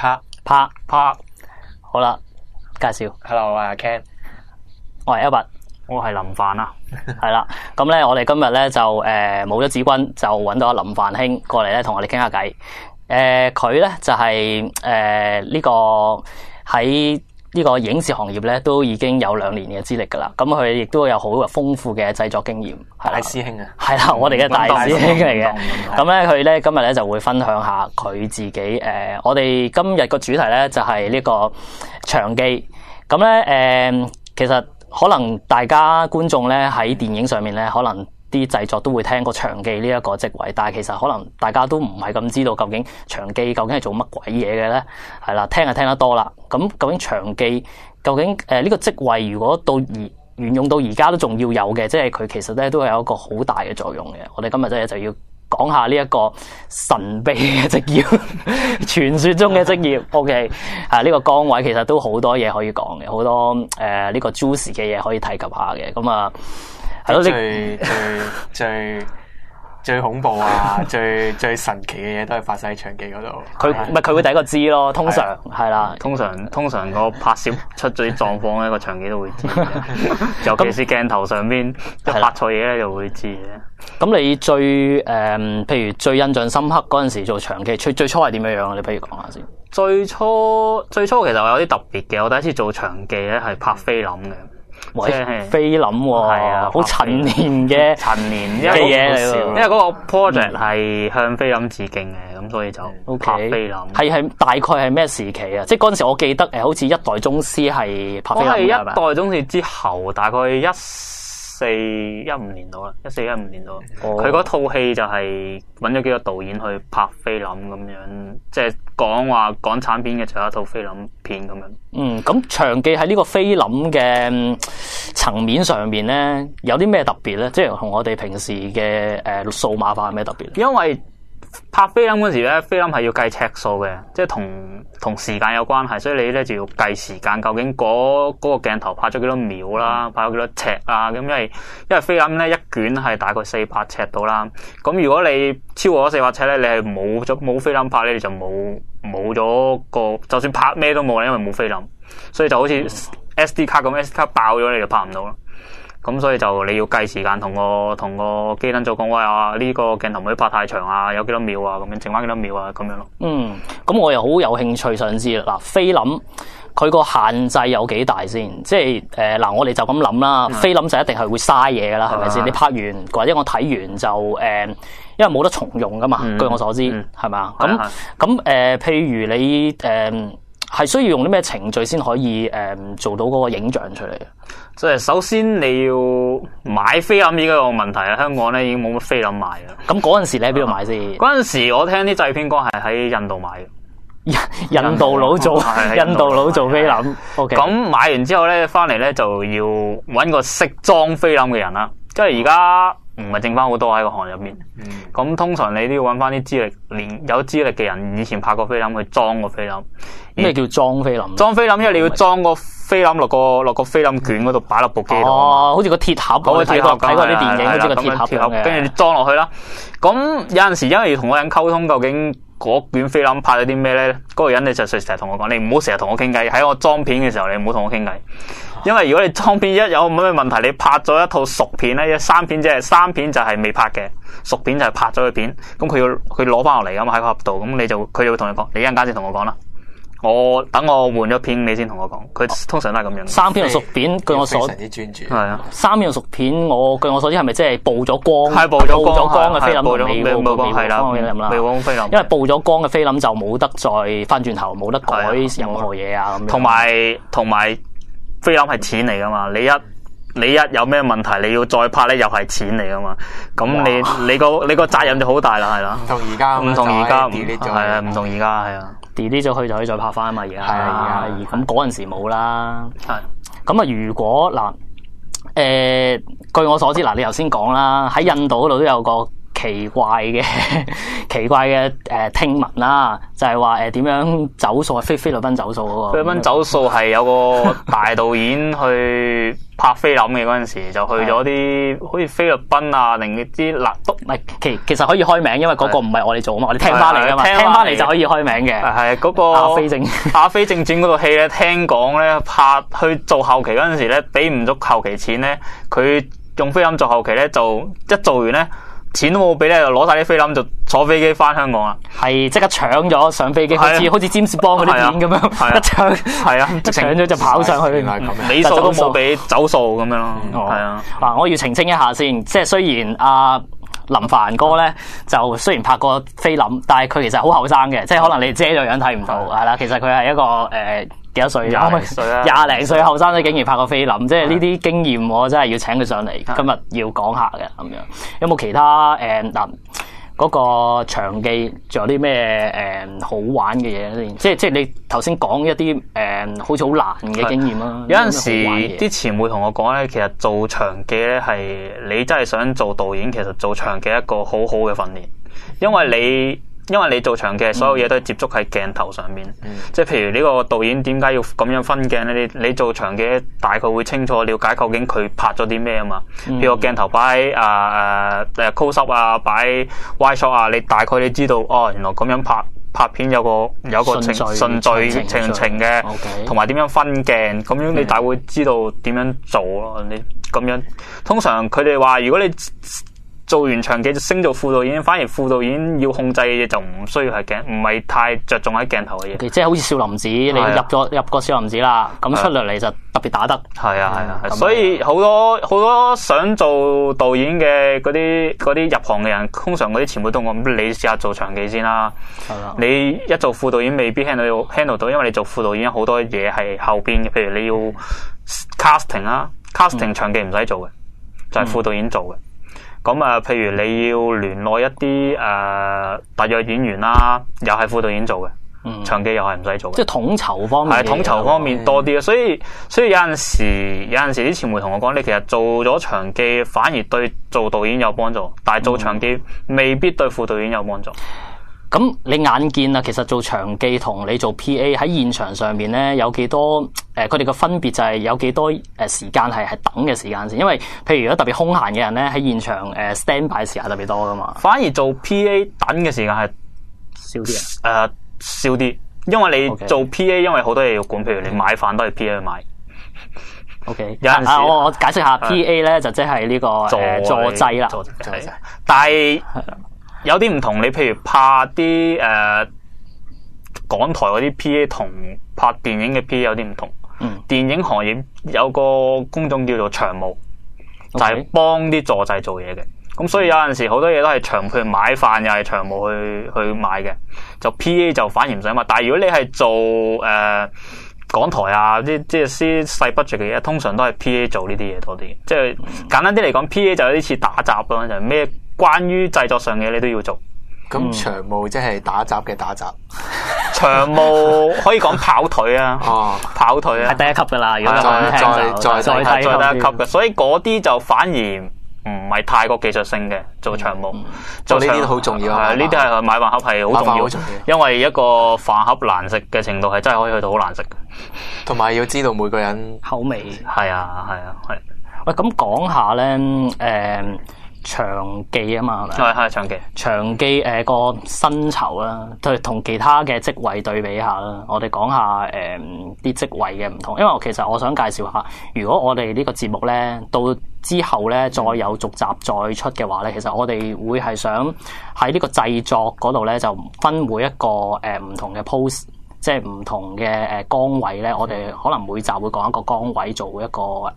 拍， 好啦，介紹。 Hello， 我係 Ken， 我係 Albert， 我係林凡啊。 係啦，咁咧我哋今日咧就冇咗子君，就揾到阿林凡兄過嚟咧同我哋傾下偈。佢咧就係呢個喺呢個影視行業咧都已經有2年嘅資歷噶啦。咁佢亦都有好豐富嘅製作經驗。 大師兄啊， 係啦，我哋嘅大師兄嚟嘅。咁咧佢咧今日咧就會分享下佢自己我哋今日個主題咧就係呢個場記。咁咧其實可能大家觀眾咧喺電影上面咧，可能啲製作都會聽過場記呢一個職位，但係其實可能大家都唔係咁知道究竟場記究竟係做乜鬼嘢嘅咧。係啦，聽就聽得多啦。咁究竟場記究竟呢個職位如果沿用到而家都仲要有嘅，即係佢其實咧都有一個好大嘅作用嘅。我哋今日真係就要講下呢一個神秘嘅職業，傳說中嘅職業。OK， 呢個崗位其實都好多嘢可以講嘅，好多呢個 juicy 嘅嘢可以提及下嘅。咁啊，係咯， 最恐怖啊，最神奇嘅嘢都係發生喺場記嗰度。 佢會第一個知咯，通常係啦， 通常個拍攝出咗啲狀況咧，個場記都會知嘅。尤其是鏡頭上邊一拍錯嘢咧，就會知嘅。 咁你最譬如最印象深刻嗰陣時做場記，最初係點樣樣？你不如講下先。 最初其實我有啲特別嘅，我第一次做場記咧係拍菲林嘅。 喂，菲林喎，係啊，好陳年嘅嘢嚟喎。 因為嗰個 project 係向菲林致敬嘅，咁所以就拍菲林。 係大概係咩時期啊？即係嗰陣時，我記得好似一代宗師係拍菲林嘅。 我係一代宗師之後，大概14-15年度啦，14-15年度。佢嗰套戲就係揾咗幾個導演去拍菲林咁樣，即係講港產片嘅就有一套菲林片咁樣。 咁場記喺呢個菲林嘅層面上面咧，有啲咩特別咧？即係同我哋平時嘅數碼化有咩特別？ 因為拍菲林嗰時咧，菲林係要計尺數嘅，即係同時間有關係，所以你咧就要計時間，究竟嗰個鏡頭拍咗幾多秒啦，拍咗幾多尺啊？咁因為菲林咧一卷係大概400尺度啦，咁如果你超過咗400尺咧，你係冇菲林拍咧，你就冇咗個，就算拍咩都冇啦，因為冇菲林，所以就好似 SD 卡咁，SD 卡爆咗你就拍唔到啦。咁所以就你要計時間，同個機燈組講，喂啊，呢個鏡頭唔可以拍太長啊，有幾多秒啊，咁樣剩翻幾多秒啊，咁樣咯。 咁我又好有興趣想知啦。嗱，菲林佢個限制有幾大先？即係嗱，我哋就咁諗啦，菲林就一定係會嘥嘢噶啦，係咪先？你拍完或者我睇完就因為冇得重用噶嘛，據我所知係咪啊？咁譬如你係需要用啲咩程序先可以做到嗰個影像出嚟？ 即係首先你要買菲林呢個問題啊，香港咧已經冇乜菲林賣啦。 咁嗰陣時你喺邊度買先？ 嗰陣時我聽啲製片講係喺印度買嘅。 印度佬做菲林。OK。咁買完之後咧，翻嚟咧就要搵個識裝菲林嘅人啦。即係而家唔係剩翻好多喺個行入面。咁通常你都要搵翻啲有資歷嘅人，以前拍過菲林去裝個菲林。 咩叫裝菲林？ 裝菲林，因為你要裝個菲林落個菲林卷嗰度，擺落部機度。 哦，好似個鐵盒。我睇過啲電影，好似個鐵盒嘅。 跟住你裝落去啦。咁有陣時因為要同個人溝通，究竟嗰卷菲林拍咗啲咩咧？嗰個人你就成日同我講，你唔好成日同我傾偈。喺我裝片嘅時候，你唔好同我傾偈。因為如果你裝片一有咩問題，你拍咗一套熟片咧，生片就係未拍嘅，熟片就係拍咗嘅片。咁佢攞翻落嚟咁喺個盒度，咁佢就會同你講，你一陣間先同我講啦。等我換咗片，你先同我講。佢通常都係咁樣。生片同熟片，據我所非常之專注。 係啊， 生片同熟片，據我所知係咪即係曝咗光？ 係曝咗光嘅菲林， 曝光係啦，未光菲林。 因為曝咗光嘅菲林就冇得再翻轉頭，冇得改任何嘢啊咁樣。 同埋菲林係錢嚟噶嘛？你一有咩問題，你要再拍咧，又係錢嚟噶嘛？咁你個責任就好大啦，係啦。 唔同而家， 唔同而家，係啊，唔同而家係啊。 delete 咗佢就可以再拍翻啊嘛，而家係啊，咁嗰陣時冇啦。 係咁啊，如果嗱，據我所知嗱，你頭先講啦，喺印度嗰度都有個奇怪嘅聽聞啦，就係話點樣走數係菲律賓走數嗰個。 菲律賓走數係有個大導演去拍菲林嘅嗰陣時，就去咗啲好似菲律賓啊，定啲嗱都唔係其實可以開名，因為嗰個唔係我哋做啊嘛，我哋聽翻嚟噶嘛，聽翻嚟就可以開名嘅。 係嗰個阿飛正傳嗰套戲咧，聽講咧拍去做後期嗰陣時咧，俾唔足後期錢咧，佢用菲林做後期咧，就一做完咧，錢都冇俾咧，就攞晒啲菲林就坐飛機翻香港啦。係即刻搶咗上飛機，好似詹士邦嗰啲片咁樣，一搶係啊， 一搶咗就跑上去， 尾數都冇俾走數咁樣咯。係啊， 嗱，我要澄清一下先，即係雖然林凡哥咧就雖然拍過菲林，但係佢其實好後生嘅，即係可能你遮咗樣睇唔到，係啦。其實佢係一個幾多歲？廿零歲後生都竟然拍過菲林，即係呢啲經驗，我真係要請佢上嚟，今日要講下嘅咁樣。有冇其他嗰個場記仲有啲咩好玩嘅嘢先？即係你頭先講一啲好似好難嘅經驗啦。 有陣時啲前輩同我講咧，其實做場記咧係你真係想做導演，其實做場記一個好好嘅訓練，因為你做場記所有嘢都係接觸喺鏡頭上面，即係譬如呢個導演點解要咁樣分鏡咧？你做場記大概會清楚了解究竟佢拍咗啲咩啊嘛。譬如個鏡頭擺close up 啊，擺 wide shot 啊，你大概你知道哦，原來咁樣拍片有個順序情嘅，同埋點樣分鏡，咁樣你大會知道點樣做咯。你咁樣通常佢哋話，如果你做完場記就升做副導演，反而副導演要控制嘅嘢就唔需要係鏡，唔係太着重喺鏡頭嘅嘢。 即係好似少林寺，你入過少林寺啦，咁出嚟就特別打得。 係啊，所以好多想做導演嘅嗰啲入行嘅人，通常嗰啲前輩都講：你試下做場記先啦。你一做副導演未必 handle 到，因為你做副導演好多嘢係後邊嘅，譬如你要 casting 啦，casting 場記唔使做嘅，就係副導演做嘅。咁譬如你要聯絡一啲特約演員啦，又係副導演做嘅，場記又係唔使做嘅。 即係統籌方面， 係統籌方面多啲嘅，所以有陣時啲前輩同我講，你其實做咗場記反而對做導演有幫助，但係做場記未必對副導演有幫助。 咁你眼見啊，其實做場記同你做 PA 喺現場上面咧，有幾多佢哋嘅分別就係有幾多時間係等嘅時間先？因為譬如如果特別空閒嘅人咧，喺現場stand by 時間特別多噶嘛。 反而做 PA 等嘅時間係少啲啊？ 少啲，因為你做 PA， 因為好多嘢要管，譬如你買飯都係 PA 去買。 OK， 有陣時我解釋下 PA 咧，就即係呢個助劑啦。 但係有啲唔同，你譬如拍啲港台嗰啲 PA 同拍電影嘅 PA 有啲唔同。電影行業有個工種叫做場務，就係幫啲助製做嘢嘅。咁所以有陣時好多嘢都係場，譬如買飯又係場務去買嘅，就 PA 就反而唔使買。但係如果你係做港台啊，即係啲細 budget 嘅嘢，通常都係 PA 做呢啲嘢多啲。即係簡單啲嚟講，PA 就有啲似打雜咯，就係咩關於製作上嘅嘢你都要做。 咁場務即係打雜嘅打雜， 場務可以講跑腿啊，跑腿啊， 係第一級噶啦。如果再低級嘅，所以嗰啲就反而唔係太過技術性嘅做場務， 做呢啲都好重要。 係呢啲係買飯盒係好重要，因為一個飯盒難食嘅程度係真係可以去到好難食嘅， 同埋要知道每個人口味。 係啊。 喂，咁講下咧，場記啊嘛， 係場記。 場記個薪酬啦，同其他嘅職位對比下啦。我哋講下啲職位嘅唔同，因為其實我想介紹下，如果我哋呢個節目咧到之後咧再有續集再出嘅話咧，其實我哋會係想喺呢個製作嗰度咧就分每一個唔同嘅 post。即係唔同嘅崗位咧，我哋可能每集會講一個崗位做一個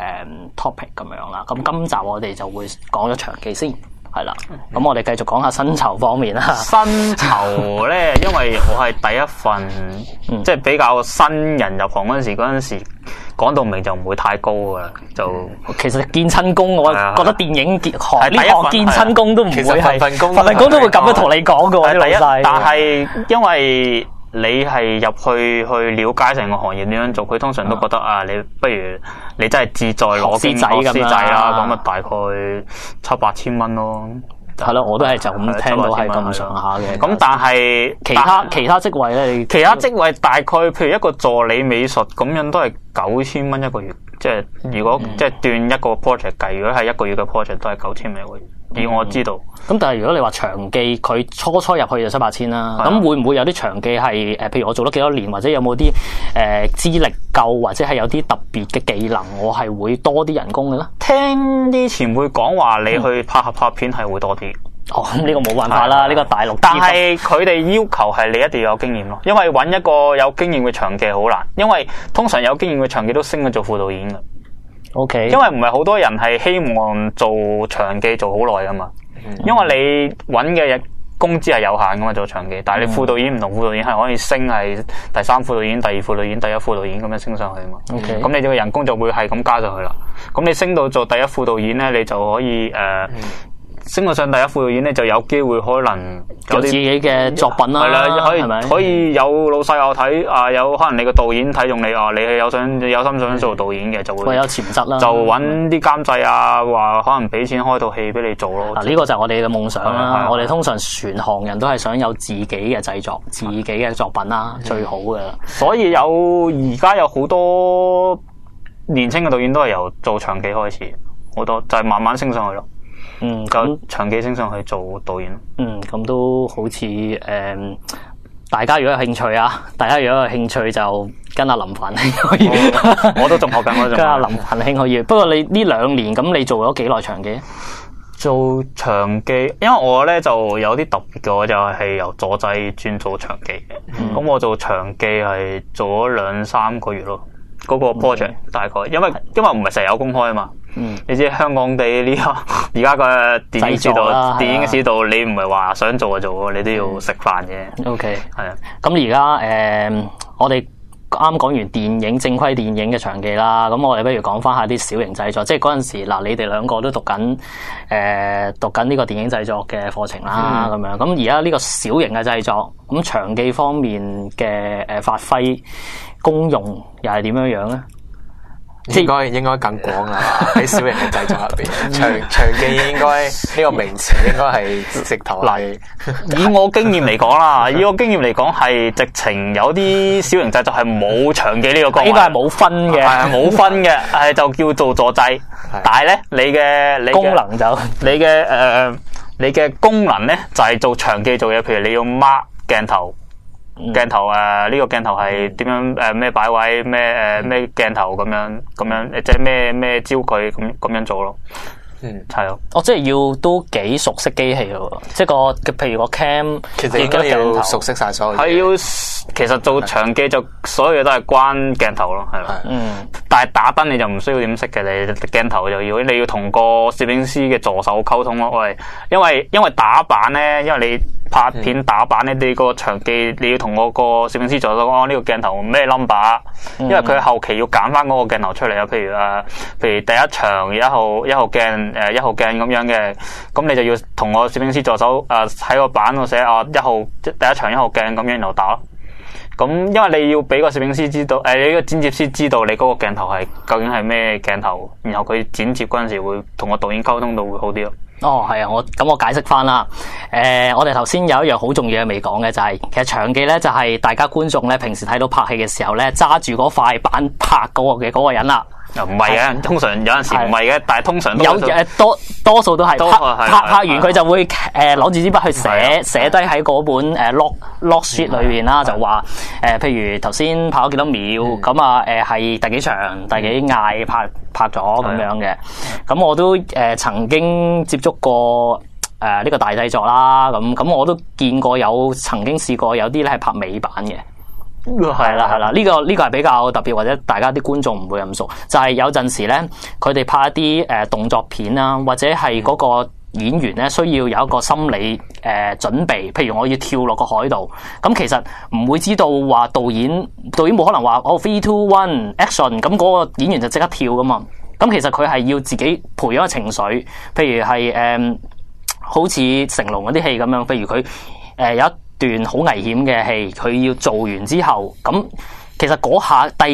topic 咁樣啦。咁今集我哋就會講咗場記先，係啦。咁我哋繼續講下薪酬方面啦。 薪酬咧，因為我係第一份，即係比較新人入行嗰陣時講到明就唔會太高㗎啦。就其實見親工，我覺得電影行呢行見親工都唔會係份工都會咁樣同你講㗎喎，啲老細。但係因為你係入去了解成個行業點樣做，佢通常都覺得你不如你真係志在攞經學師仔啦，咁啊大概7-8千蚊咯。 係咯，我都係就咁聽到係咁上下嘅。 咁但係其他職位咧， 其他職位大概譬如一個助理美術咁樣都係9000蚊一個月，即係如果即係斷一個 project 計，如果係一個月嘅 project 都係9000蚊一個月。以我知道。 咁但係如果你話長記，佢初入去就7-8千啦。咁會唔會有啲長記係譬如我做咗幾多年，或者有冇啲資歷夠，或者係有啲特別嘅技能，我係會多啲人工嘅咧？ 聽啲前輩講話，你去拍片係會多啲。 哦，呢個冇辦法啦，呢個大陸。 但係佢哋要求係你一定要有經驗咯，因為揾一個有經驗嘅長記好難，因為通常有經驗嘅長記都升咗做副導演嘅。 OK， 因為唔係好多人係希望做長記做好耐噶嘛，因為你揾嘅工資係有限噶嘛，做長記，但係你副導演唔同，副導演係可以升係第3副導演、第2副導演、第1副導演咁樣升上去啊嘛。 OK， 咁你個人工就會係咁加上去啦。咁你升到做第1副導演咧，你就可以升到上第1副導演咧，就有機會可能有自己嘅作品啦， 係啦，可以有老細我睇啊，有可能你個導演睇中你啊，你係有心想做導演嘅，就會有潛質啦， 就揾啲監製啊，話可能俾錢開套戲俾你做咯。 嗱，呢個就係我哋嘅夢想啦。我哋通常全行人都係想有自己嘅製作、自己嘅作品啦，最好嘅。 所以而家有好多年輕嘅導演都係由做長記開始，好多就係慢慢升上去咯。咁長記升上去做導演。 咁都好似大家如果有興趣啊，就跟阿林凡兄可以。 我都仲學緊， 跟阿林凡兄可以。不過你呢2年咁，你做咗幾耐長記？ 做長記，因為我咧就有啲特別嘅，我就係由佐劑轉做長記嘅。咁我做長記係做咗2-3個月咯。嗰個 project 大概，因為唔係成日有公開啊嘛。你知香港地呢個而家嘅電影市道，電影市道你唔係話想做就做，你都要食飯嘅。 OK， 係啊。 咁而家我哋啱講完正規電影嘅長記啦，咁我哋不如講翻下啲小型製作，即係嗰陣時嗱，你哋2個都讀緊呢個電影製作嘅課程啦，咁樣。咁而家呢個小型嘅製作，咁長記方面嘅發揮功用又係點樣樣咧？ 應該更廣啦，喺小型嘅製作入邊，長記應該呢個名詞應該係直頭係。 以我經驗嚟講啦，係直情有啲小型製作係冇長記呢個崗位， 應該係冇分嘅， 係冇分嘅，係就叫做助製。但係咧，你嘅功能就你嘅功能咧就係做長記做嘢，譬如你要 mark 鏡頭。呢個鏡頭係點樣咩擺位咩鏡頭咁樣即係咩焦距咁樣做咯。係咯。 即係要都幾熟悉機器咯，即係譬如個 cam， 其實應該要熟悉晒所有嘢。 係要，其實做長記就所有嘢都係關鏡頭咯，係咯。但係打燈你就唔需要點識嘅，你鏡頭就你要同個攝影師嘅助手溝通咯。因為打板咧，因為你拍片打板咧，你個長記你要同我個攝影師助手講呢個鏡頭咩 number， 因為佢後期要揀翻嗰個鏡頭出嚟啊。譬如第一場1號鏡1號鏡咁樣嘅，咁你就要同我攝影師助手喺個板度寫第一場1號鏡咁樣然後打咯。咁因為你要俾個攝影師知道，你個剪接師知道你嗰個鏡頭係究竟係咩鏡頭，然後佢剪接嗰陣時會同個導演溝通到會好啲咯。 係啊，我解釋翻啦。我哋頭先有一樣好重要嘅未講嘅，就係其實長記咧就係大家觀眾咧平時睇到拍戲嘅時候咧揸住嗰塊板拍嗰個人啦。 唔係嘅，通常有陣時唔係嘅，但係通常有多數都係拍完佢就會攞住支筆去寫低喺嗰本log sheet 裏邊啦，就話譬如頭先拍咗幾多秒，咁係第幾場第幾嗌拍咗咁樣嘅。咁我都曾經接觸過呢個大製作啦，咁我都見過曾經試過有啲咧係拍尾版嘅。係啦，呢個係比較特別，或者大家啲觀眾唔會咁熟，就係有陣時咧，佢哋拍一啲動作片啦，或者係嗰個演員咧需要有一個心理準備，譬如我要跳落個海度，咁其實唔會知道話導演冇可能話3, 2, 1 action， 咁嗰個演員就即刻跳噶嘛，咁其實佢係要自己培養個情緒，譬如係好似成龍嗰啲戲咁樣，譬如佢有一段好危險嘅戲，佢要做完之後，咁其實嗰下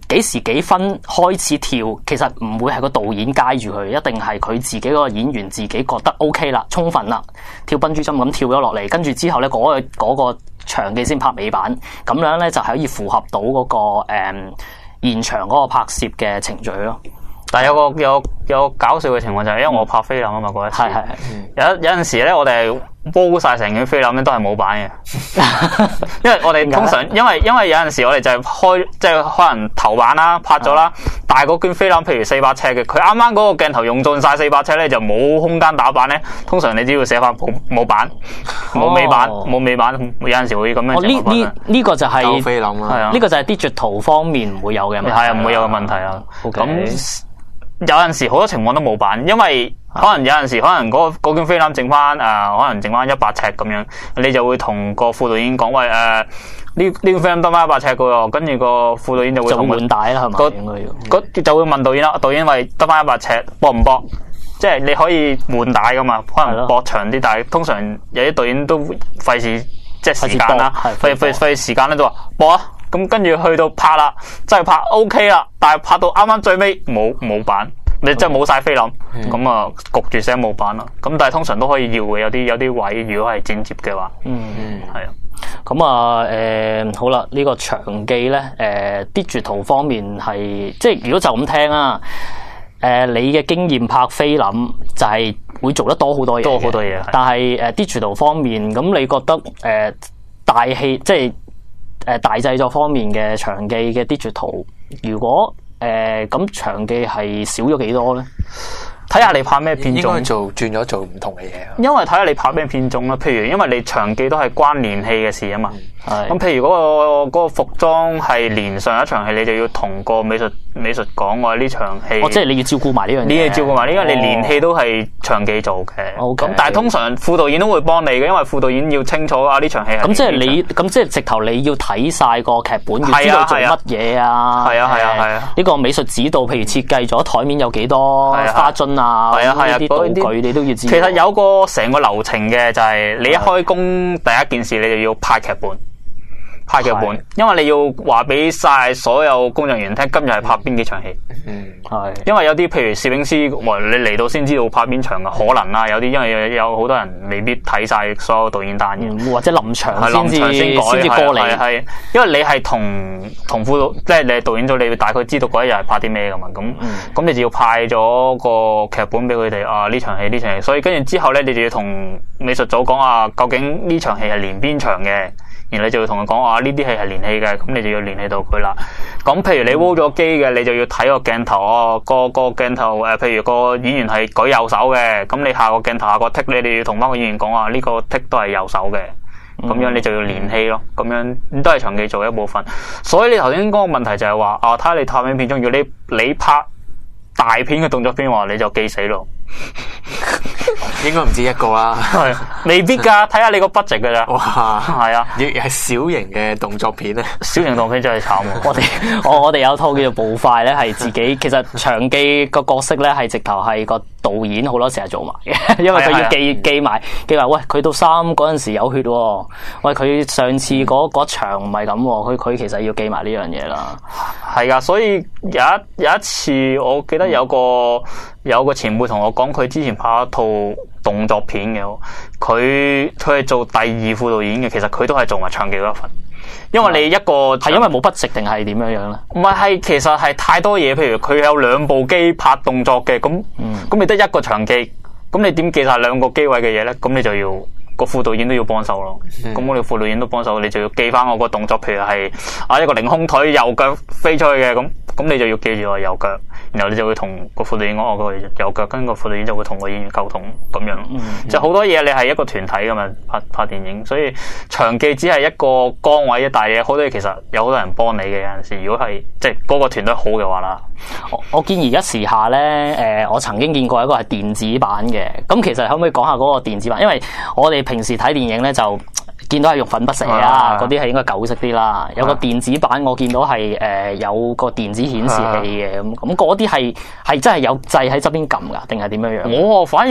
幾時幾分開始跳，其實唔會係個導演街住佢，一定係佢自己嗰個演員自己覺得 OK 啦，充分啦，跳笨豬跳咁跳咗落嚟，跟住之後咧嗰個場記先拍尾板，咁樣咧就可以符合到嗰個現場嗰個拍攝嘅程序咯。 但係有搞笑嘅情況就係，因為我拍菲林啊嘛，嗰一次有陣時咧，我哋煲晒成卷菲林咧都係冇版嘅，因為我哋通常因為有陣時我哋就係開即係可能頭版啦拍咗啦，但係嗰卷菲林譬如400尺嘅，佢啱啱嗰個鏡頭用盡晒400尺咧，就冇空間打版咧。通常你只要寫翻冇版冇尾版冇尾版，有陣時會咁樣情況發生。 呢個就係菲林啦， 係啊， 呢個就係 digital 方面唔會有嘅問題， 係啊，唔會有嘅問題啊。 OK。 咁有陣時好多情況都冇版，因為可能有陣時可能嗰卷菲林剩翻可能剩翻100尺咁樣，你就會同個副導演講，喂呢卷菲林得翻100尺嘅喎，跟住個副導演就會同換帶啦，係咪？ 就會問導演啦，導演喂得翻100尺，搏唔搏？即係你可以換帶噶嘛，可能搏長啲，但係通常有啲導演都費事即係時間啦，費時間咧都話搏啊！咁跟住去到拍啦，真係拍 OK 啦，但係拍到啱啱最尾冇版，你真係冇晒菲林，咁啊焗住寫冇版啦。咁但係通常都可以要嘅，有啲位如果係剪接嘅話，係啊。 咁好啦，呢個場記咧digital 方面係即係如果就咁聽啦，你嘅經驗拍菲林就係會做得多好多嘢， 多好多嘢。 但係digital 方面，咁你覺得大戲即係大製作方面嘅場記嘅 digital， 如果咁場記係少咗幾多咧？ 睇下你拍咩片種， 應該轉咗做唔同嘅嘢。 因為睇下你拍咩片種啦，譬如因為你場記都係關連戲嘅事啊嘛。咁譬如嗰個服裝係連上一場戲，你就要同個美術講話呢場戲。 即係你要照顧埋呢樣嘢。 你要照顧埋呢，因為你連戲都係場記做嘅。咁但係通常副導演都會幫你嘅，因為副導演要清楚呢場戲係。 咁即係直頭你要睇晒個劇本，要知道做乜嘢啊？ 係啊。 呢個美術指導，譬如設計咗台面有幾多花樽啊？呢啲道具你都要知道。 其實有個成個流程嘅，就係你一開工第一件事，你就要拍劇本。因為你要話俾晒所有工作人員聽，今日係拍邊幾場戲。因為有啲譬如攝影師，你嚟到先知道拍邊場嘅可能啦。有啲因為有好多人未必睇晒所有導演單嘅， 或者臨場先改， 先至過嚟。 係因為你係同副導，即係你係導演組，你會大概知道嗰一日係拍啲咩噶嘛。咁你就要派咗個劇本俾佢哋呢場戲，所以跟住之後咧，你就要同美術組講究竟呢場戲係連邊場嘅。然後你就要同佢講呢啲戲係連戲嘅，咁你就要聯繫到佢啦。咁譬如你 roll 咗機嘅，你就要睇個鏡頭個鏡頭譬如個演員係舉右手嘅，咁你下個鏡頭下個 take 你哋要同翻個演員講呢個 take 都係右手嘅，咁樣你就要連戲咯。咁樣都係場記做一部分。所以你頭先嗰個問題就係話睇下你拍咩片中，如果你拍大片嘅動作片話，你就記死咯。 應該唔止一個啦， 係未必噶，睇下你個 budget 噶咋。 哇， 係啊， 要係小型嘅動作片咧， 小型動作片真係慘。 我哋有套叫做步快咧，係自己其實場記個角色咧係直頭係個導演好多時係做埋嘅，因為佢要記埋，喂佢到3嗰陣時有血，喂佢上次嗰場唔係咁，佢其實要記埋呢樣嘢啦。 係噶，所以有一次我記得有個前輩同我講，佢之前拍一套動作片嘅，佢係做第2副導演嘅，其實佢都係做埋場記嗰一份。因為你一個係因為冇budget定係點樣樣咧？ 唔係，其實係太多嘢，譬如佢有2部機拍動作嘅，咁你得一個場記，咁你點記晒2個機位嘅嘢咧？咁你就要個副導演都要幫手咯。咁我哋副導演都幫手，你就要記翻我個動作，譬如係一個凌空腿右腳飛出去嘅，咁你就要記住我右腳。然後你就會同個副導演講我個右腳，跟個副導演就會同個演員溝通咁樣。即係好多嘢你係一個團體噶嘛，拍電影，所以場記只係一個崗位，但係好多嘢其實有好多人幫你嘅。有陣時如果係即係嗰個團隊好嘅話啦， 我見而家時下咧，我曾經見過一個係電子版嘅。咁其實可唔可以講下嗰個電子版？因為我哋平時睇電影咧就見到係用粉筆寫啦，嗰啲係應該舊式啲啦。有個電子版我見到係有個電子顯示器嘅，咁嗰啲係真係有掣喺側邊撳噶，定係點樣樣？ 我反而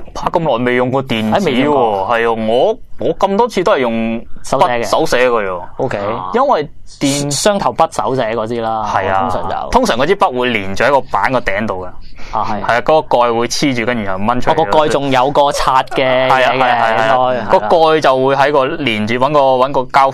拍咁耐未用過電子未用喎， 過係啊，我咁多次都係用手寫嘅喎。 O K， 因為電雙頭筆手寫嗰啲啦， 係啊， 通常嗰支筆會連住喺個板個頂度嘅。 係啊，嗰個蓋會黐住，跟住然後掹出嚟。 個蓋仲有個刷嘅， 係啊，個蓋就會喺個連住揾個膠